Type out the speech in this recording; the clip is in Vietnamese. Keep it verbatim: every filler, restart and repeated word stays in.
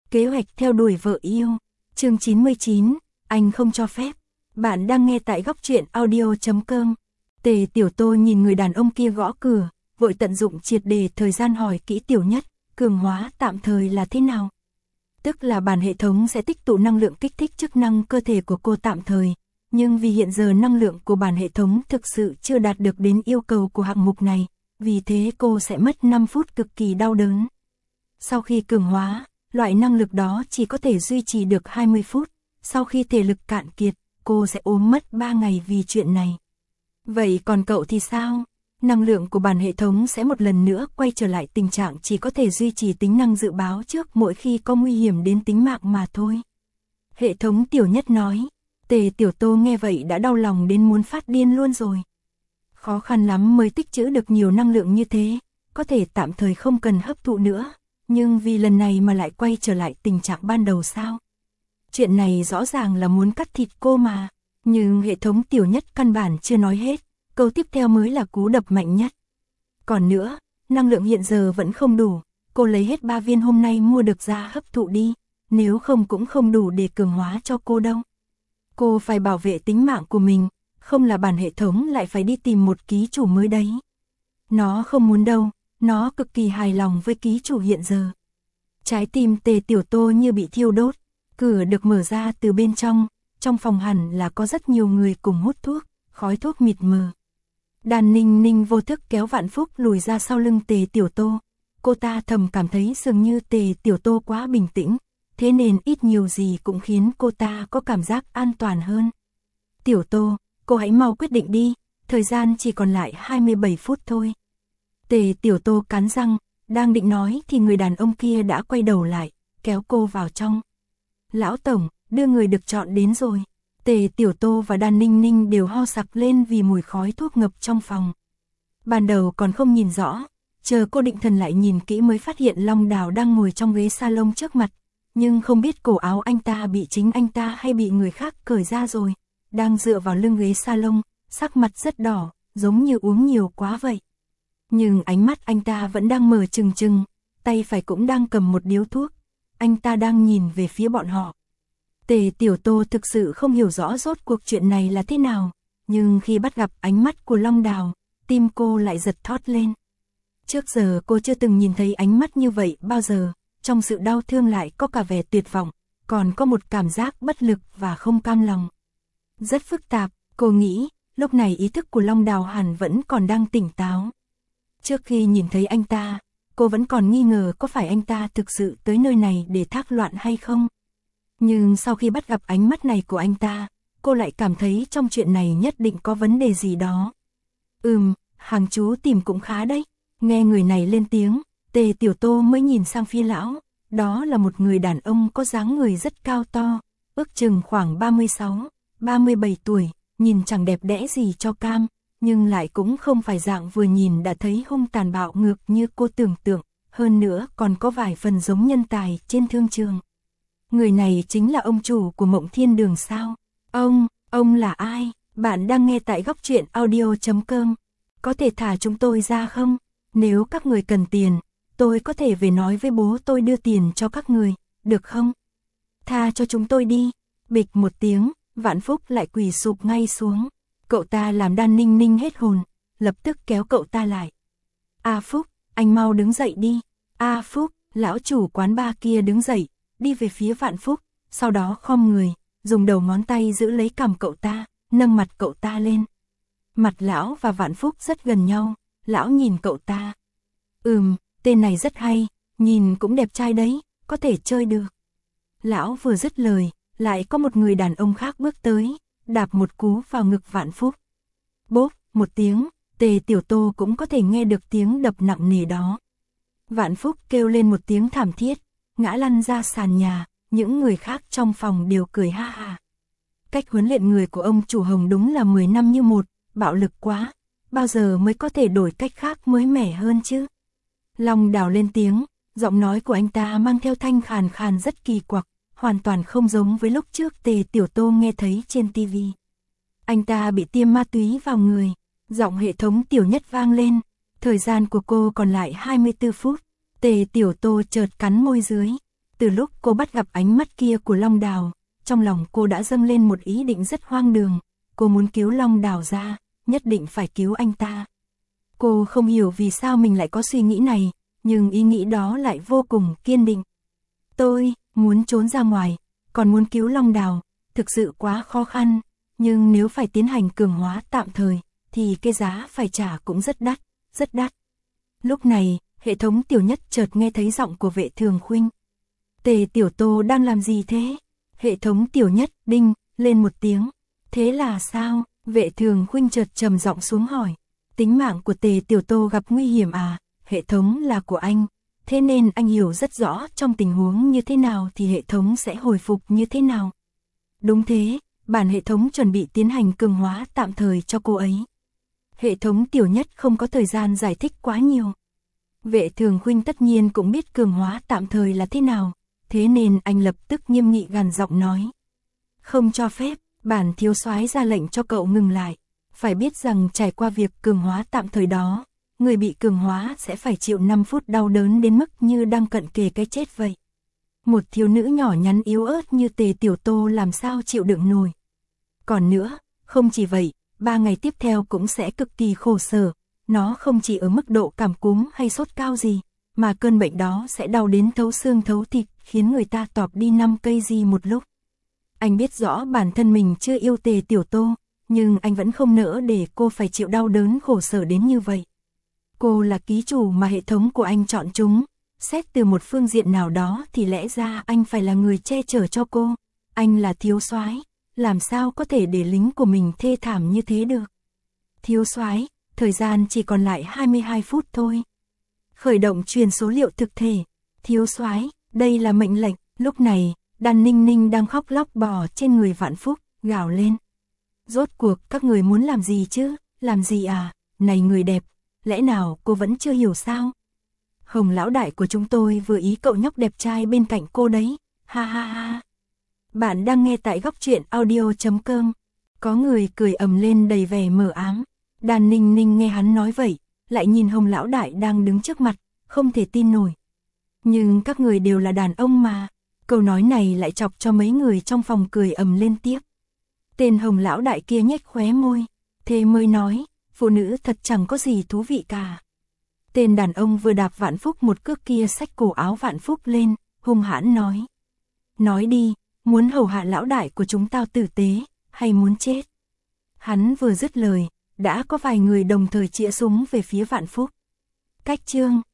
Kế hoạch theo đuổi vợ yêu. Chương chín mươi chín, anh không cho phép. Bạn đang nghe tại góc truyện audio chấm com. Tề Tiểu Tô nhìn người đàn ông kia gõ cửa, vội tận dụng triệt đề thời gian hỏi kỹ Tiểu Nhất, cường hóa tạm thời là thế nào? Tức là bản hệ thống sẽ tích tụ năng lượng kích thích chức năng cơ thể của cô tạm thời, nhưng vì hiện giờ năng lượng của bản hệ thống thực sự chưa đạt được đến yêu cầu của hạng mục này, vì thế cô sẽ mất năm phút cực kỳ đau đớn. Sau khi cường hóa, loại năng lực đó chỉ có thể duy trì được hai mươi phút, sau khi thể lực cạn kiệt, cô sẽ ốm mất ba ngày vì chuyện này. Vậy còn cậu thì sao? Năng lượng của bản hệ thống sẽ một lần nữa quay trở lại tình trạng chỉ có thể duy trì tính năng dự báo trước mỗi khi có nguy hiểm đến tính mạng mà thôi. Hệ thống Tiểu Nhất nói. Tề Tiểu Tô nghe vậy đã đau lòng đến muốn phát điên luôn rồi. Khó khăn lắm mới tích trữ được nhiều năng lượng như thế, có thể tạm thời không cần hấp thụ nữa, nhưng vì lần này mà lại quay trở lại tình trạng ban đầu sao? Chuyện này rõ ràng là muốn cắt thịt cô mà, nhưng hệ thống Tiểu Nhất căn bản chưa nói hết, câu tiếp theo mới là cú đập mạnh nhất. Còn nữa, năng lượng hiện giờ vẫn không đủ, cô lấy hết ba viên hôm nay mua được ra hấp thụ đi, nếu không cũng không đủ để cường hóa cho cô đâu. Cô phải bảo vệ tính mạng của mình, không là bản hệ thống lại phải đi tìm một ký chủ mới đấy. Nó không muốn đâu, nó cực kỳ hài lòng với ký chủ hiện giờ. Trái tim Tề Tiểu Tô như bị thiêu đốt, cửa được mở ra từ bên trong, trong phòng hẳn là có rất nhiều người cùng hút thuốc, khói thuốc mịt mờ. Đàn Ninh Ninh vô thức kéo Vạn Phúc lùi ra sau lưng Tề Tiểu Tô, cô ta thầm cảm thấy dường như Tề Tiểu Tô quá bình tĩnh, thế nên ít nhiều gì cũng khiến cô ta có cảm giác an toàn hơn. Tiểu Tô, cô hãy mau quyết định đi, thời gian chỉ còn lại hai mươi bảy phút thôi. Tề Tiểu Tô cắn răng, đang định nói thì người đàn ông kia đã quay đầu lại, kéo cô vào trong. Lão Tổng, đưa người được chọn đến rồi. Tề Tiểu Tô và Đàn Ninh Ninh đều ho sặc lên vì mùi khói thuốc ngập trong phòng. Ban đầu còn không nhìn rõ, chờ cô định thần lại nhìn kỹ mới phát hiện Long Đào đang ngồi trong ghế salon trước mặt, nhưng không biết cổ áo anh ta bị chính anh ta hay bị người khác cởi ra rồi, đang dựa vào lưng ghế salon, sắc mặt rất đỏ, giống như uống nhiều quá vậy. Nhưng ánh mắt anh ta vẫn đang mở trừng trừng, tay phải cũng đang cầm một điếu thuốc, anh ta đang nhìn về phía bọn họ. Tề Tiểu Tô thực sự không hiểu rõ rốt cuộc chuyện này là thế nào, nhưng khi bắt gặp ánh mắt của Long Đào, tim cô lại giật thót lên. Trước giờ cô chưa từng nhìn thấy ánh mắt như vậy bao giờ, trong sự đau thương lại có cả vẻ tuyệt vọng, còn có một cảm giác bất lực và không cam lòng. Rất phức tạp, cô nghĩ, lúc này ý thức của Long Đào hẳn vẫn còn đang tỉnh táo. Trước khi nhìn thấy anh ta, cô vẫn còn nghi ngờ có phải anh ta thực sự tới nơi này để thác loạn hay không. Nhưng sau khi bắt gặp ánh mắt này của anh ta, cô lại cảm thấy trong chuyện này nhất định có vấn đề gì đó. Ừm, hàng chú tìm cũng khá đấy. Nghe người này lên tiếng, Tề Tiểu Tô mới nhìn sang phía lão, đó là một người đàn ông có dáng người rất cao to, ước chừng khoảng ba mươi sáu, ba mươi bảy tuổi, nhìn chẳng đẹp đẽ gì cho cam, nhưng lại cũng không phải dạng vừa nhìn đã thấy hung tàn bạo ngược như cô tưởng tượng, hơn nữa còn có vài phần giống nhân tài trên thương trường. Người này chính là ông chủ của Mộng Thiên Đường sao? Ông, ông là ai? Bạn đang nghe tại góc truyện audio chấm com. Có thể thả chúng tôi ra không? Nếu các người cần tiền, tôi có thể về nói với bố tôi đưa tiền cho các người, được không? Tha cho chúng tôi đi. Bịch một tiếng, Vạn Phúc lại quỳ sụp ngay xuống. Cậu ta làm Đan Ninh Ninh hết hồn, lập tức kéo cậu ta lại. A Phúc, anh mau đứng dậy đi. A Phúc, lão chủ quán bar kia đứng dậy, đi về phía Vạn Phúc, sau đó khom người, dùng đầu ngón tay giữ lấy cằm cậu ta, nâng mặt cậu ta lên. Mặt lão và Vạn Phúc rất gần nhau, lão nhìn cậu ta. Ừm, tên này rất hay, nhìn cũng đẹp trai đấy, có thể chơi được. Lão vừa dứt lời, lại có một người đàn ông khác bước tới, đạp một cú vào ngực Vạn Phúc. Bốp, một tiếng, Tề Tiểu Tô cũng có thể nghe được tiếng đập nặng nề đó. Vạn Phúc kêu lên một tiếng thảm thiết, ngã lăn ra sàn nhà, những người khác trong phòng đều cười ha ha. Cách huấn luyện người của ông chủ Hồng đúng là mười năm như một, bạo lực quá, bao giờ mới có thể đổi cách khác mới mẻ hơn chứ. Long Đào lên tiếng, giọng nói của anh ta mang theo thanh khàn khàn rất kỳ quặc, hoàn toàn không giống với lúc trước Tề Tiểu Tô nghe thấy trên tivi. Anh ta bị tiêm ma túy vào người, giọng hệ thống Tiểu Nhất vang lên, thời gian của cô còn lại hai mươi tư phút. Tề Tiểu Tô chợt cắn môi dưới. Từ lúc cô bắt gặp ánh mắt kia của Long Đào, trong lòng cô đã dâng lên một ý định rất hoang đường. Cô muốn cứu Long Đào ra, nhất định phải cứu anh ta. Cô không hiểu vì sao mình lại có suy nghĩ này, nhưng ý nghĩ đó lại vô cùng kiên định. Tôi muốn trốn ra ngoài, còn muốn cứu Long Đào, thực sự quá khó khăn, nhưng nếu phải tiến hành cường hóa tạm thời, thì cái giá phải trả cũng rất đắt, rất đắt. Lúc này, hệ thống Tiểu Nhất chợt nghe thấy giọng của Vệ Thường Khuynh. Tề Tiểu Tô đang làm gì thế? Hệ thống Tiểu Nhất đinh lên một tiếng. Thế là sao? Vệ Thường Khuynh chợt trầm giọng xuống hỏi. Tính mạng của Tề Tiểu Tô gặp nguy hiểm à? Hệ thống là của anh, thế nên anh hiểu rất rõ trong tình huống như thế nào thì hệ thống sẽ hồi phục như thế nào. Đúng thế, bản hệ thống chuẩn bị tiến hành cường hóa tạm thời cho cô ấy. Hệ thống Tiểu Nhất không có thời gian giải thích quá nhiều. Vệ Thường Khuynh tất nhiên cũng biết cường hóa tạm thời là thế nào, thế nên anh lập tức nghiêm nghị gằn giọng nói. Không cho phép, bản thiếu soái ra lệnh cho cậu ngừng lại. Phải biết rằng trải qua việc cường hóa tạm thời đó, người bị cường hóa sẽ phải chịu năm phút đau đớn đến mức như đang cận kề cái chết vậy. Một thiếu nữ nhỏ nhắn yếu ớt như Tề Tiểu Tô làm sao chịu đựng nổi. Còn nữa, không chỉ vậy, ba ngày tiếp theo cũng sẽ cực kỳ khổ sở. Nó không chỉ ở mức độ cảm cúm hay sốt cao gì, mà cơn bệnh đó sẽ đau đến thấu xương thấu thịt, khiến người ta tọp đi năm cây gì một lúc. Anh biết rõ bản thân mình chưa yêu Tề Tiểu Tô, nhưng anh vẫn không nỡ để cô phải chịu đau đớn khổ sở đến như vậy. Cô là ký chủ mà hệ thống của anh chọn chúng, xét từ một phương diện nào đó thì lẽ ra anh phải là người che chở cho cô. Anh là thiếu soái, làm sao có thể để lính của mình thê thảm như thế được. Thiếu soái, thời gian chỉ còn lại hai mươi hai phút thôi. Khởi động truyền số liệu thực thể. Thiếu soái, đây là mệnh lệnh. Lúc này, Đan Ninh Ninh đang khóc lóc bò trên người Vạn Phúc, gào lên. Rốt cuộc các người muốn làm gì chứ? Làm gì à? Này người đẹp, lẽ nào cô vẫn chưa hiểu sao? Hồng lão đại của chúng tôi vừa ý cậu nhóc đẹp trai bên cạnh cô đấy. Ha ha ha. Bạn đang nghe tại góc truyện audio chấm com. Có người cười ầm lên đầy vẻ mờ ám. Đan Ninh Ninh nghe hắn nói vậy, lại nhìn Hồng lão đại đang đứng trước mặt, không thể tin nổi. Nhưng các người đều là đàn ông mà. Câu nói này lại chọc cho mấy người trong phòng cười ầm lên tiếp. Tên Hồng lão đại kia nhếch khóe môi, thế mới nói, phụ nữ thật chẳng có gì thú vị cả. Tên đàn ông vừa đạp Vạn Phúc một cước kia xách cổ áo Vạn Phúc lên, hung hãn nói. Nói đi, muốn hầu hạ lão đại của chúng tao tử tế, hay muốn chết? Hắn vừa dứt lời, đã có vài người đồng thời chĩa súng về phía Vạn Phúc. Cách chương